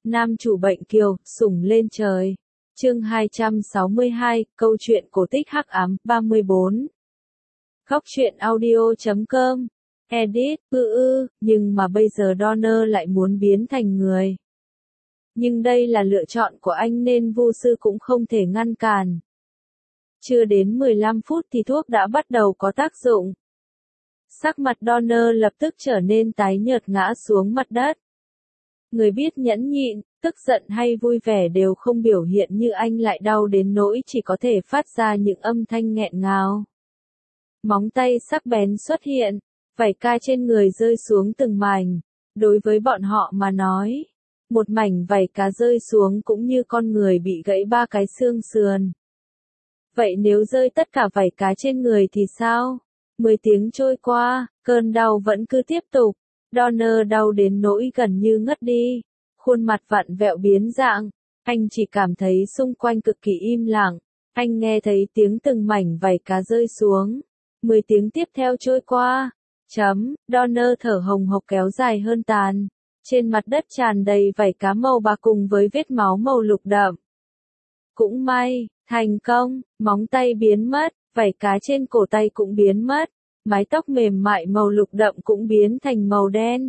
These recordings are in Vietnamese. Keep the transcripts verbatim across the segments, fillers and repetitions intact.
Nam chủ bệnh kiều, sủng lên trời. Chương hai trăm sáu mươi hai, câu chuyện cổ tích hắc ám, ba mươi bốn. Góc truyện audio chấm com. Edit, ư ư, nhưng mà bây giờ Donner lại muốn biến thành người. Nhưng đây là lựa chọn của anh nên Vu sư cũng không thể ngăn cản. Chưa đến mười lăm phút thì thuốc đã bắt đầu có tác dụng. Sắc mặt Donner lập tức trở nên tái nhợt ngã xuống mặt đất. Người biết nhẫn nhịn, tức giận hay vui vẻ đều không biểu hiện như anh lại đau đến nỗi chỉ có thể phát ra những âm thanh nghẹn ngào. Móng tay sắc bén xuất hiện, vảy ca trên người rơi xuống từng mảnh. Đối với bọn họ mà nói, một mảnh vảy cá rơi xuống cũng như con người bị gãy ba cái xương sườn. Vậy nếu rơi tất cả vảy cá trên người thì sao? Mười tiếng trôi qua, cơn đau vẫn cứ tiếp tục. Donner đau đến nỗi gần như ngất đi. Khuôn mặt vặn vẹo biến dạng. Anh chỉ cảm thấy xung quanh cực kỳ im lặng. Anh nghe thấy tiếng từng mảnh vảy cá rơi xuống. Mười tiếng tiếp theo trôi qua. Chấm, Donner thở hồng hộc kéo dài hơn tàn. Trên mặt đất tràn đầy vảy cá màu bạc cùng với vết máu màu lục đậm. Cũng may, thành công, móng tay biến mất, vảy cá trên cổ tay cũng biến mất. Mái tóc mềm mại màu lục đậm cũng biến thành màu đen.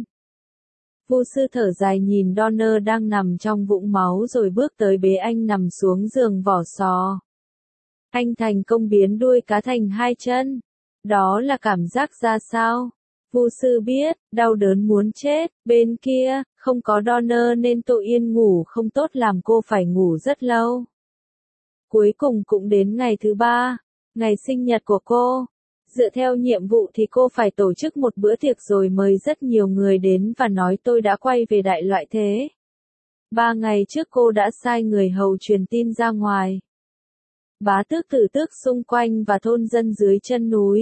Vu sư thở dài nhìn Donner đang nằm trong vũng máu rồi bước tới bế anh nằm xuống giường vỏ sò. Anh thành công biến đuôi cá thành hai chân. Đó là cảm giác ra sao? Vu sư biết, đau đớn muốn chết. Bên kia, không có Donner nên Tô Yên ngủ không tốt làm cô phải ngủ rất lâu. Cuối cùng cũng đến ngày thứ ba, ngày sinh nhật của cô. Dựa theo nhiệm vụ thì cô phải tổ chức một bữa tiệc rồi mời rất nhiều người đến và nói tôi đã quay về đại loại thế. Ba ngày trước cô đã sai người hầu truyền tin ra ngoài. Bá tước tử tước xung quanh và thôn dân dưới chân núi.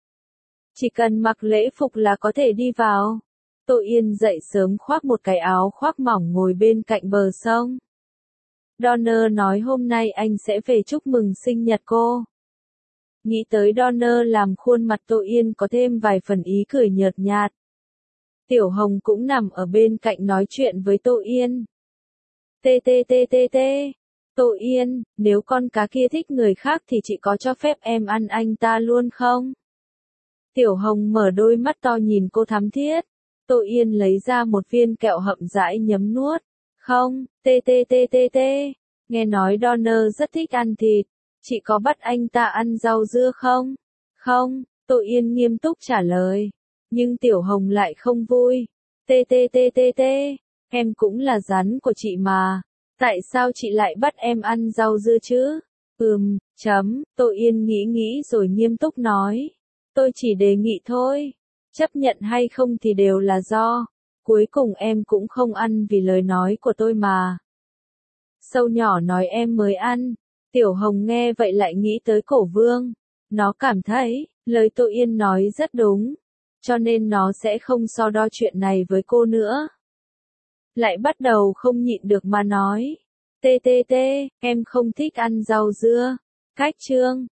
Chỉ cần mặc lễ phục là có thể đi vào. Tô Yên dậy sớm khoác một cái áo khoác mỏng ngồi bên cạnh bờ sông. Donner nói hôm nay anh sẽ về chúc mừng sinh nhật cô. Nghĩ tới Donner làm khuôn mặt Tô Yên có thêm vài phần ý cười nhợt nhạt. Tiểu Hồng cũng nằm ở bên cạnh nói chuyện với Tô Yên. Tê tê tê tê tê. Tô Yên, nếu con cá kia thích người khác thì chị có cho phép em ăn anh ta luôn không? Tiểu Hồng mở đôi mắt to nhìn cô thắm thiết. Tô Yên lấy ra một viên kẹo hậm rãi nhấm nuốt. Không, tê tê tê tê tê. Nghe nói Donner rất thích ăn thịt. Chị có bắt anh ta ăn rau dưa không? Không, Tô Yên nghiêm túc trả lời. Nhưng Tiểu Hồng lại không vui. Tê tê tê tê tê, em cũng là rắn của chị mà. Tại sao chị lại bắt em ăn rau dưa chứ? Ừm, chấm, Tô Yên nghĩ nghĩ rồi nghiêm túc nói. Tôi chỉ đề nghị thôi. Chấp nhận hay không thì đều là do. Cuối cùng em cũng không ăn vì lời nói của tôi mà. Sâu nhỏ nói em mới ăn. Tiểu Hồng nghe vậy lại nghĩ tới Cổ Vương. Nó cảm thấy, lời Tô Yên nói rất đúng. Cho nên nó sẽ không so đo chuyện này với cô nữa. Lại bắt đầu không nhịn được mà nói. Tê tê tê, em không thích ăn rau dưa. Cách chương.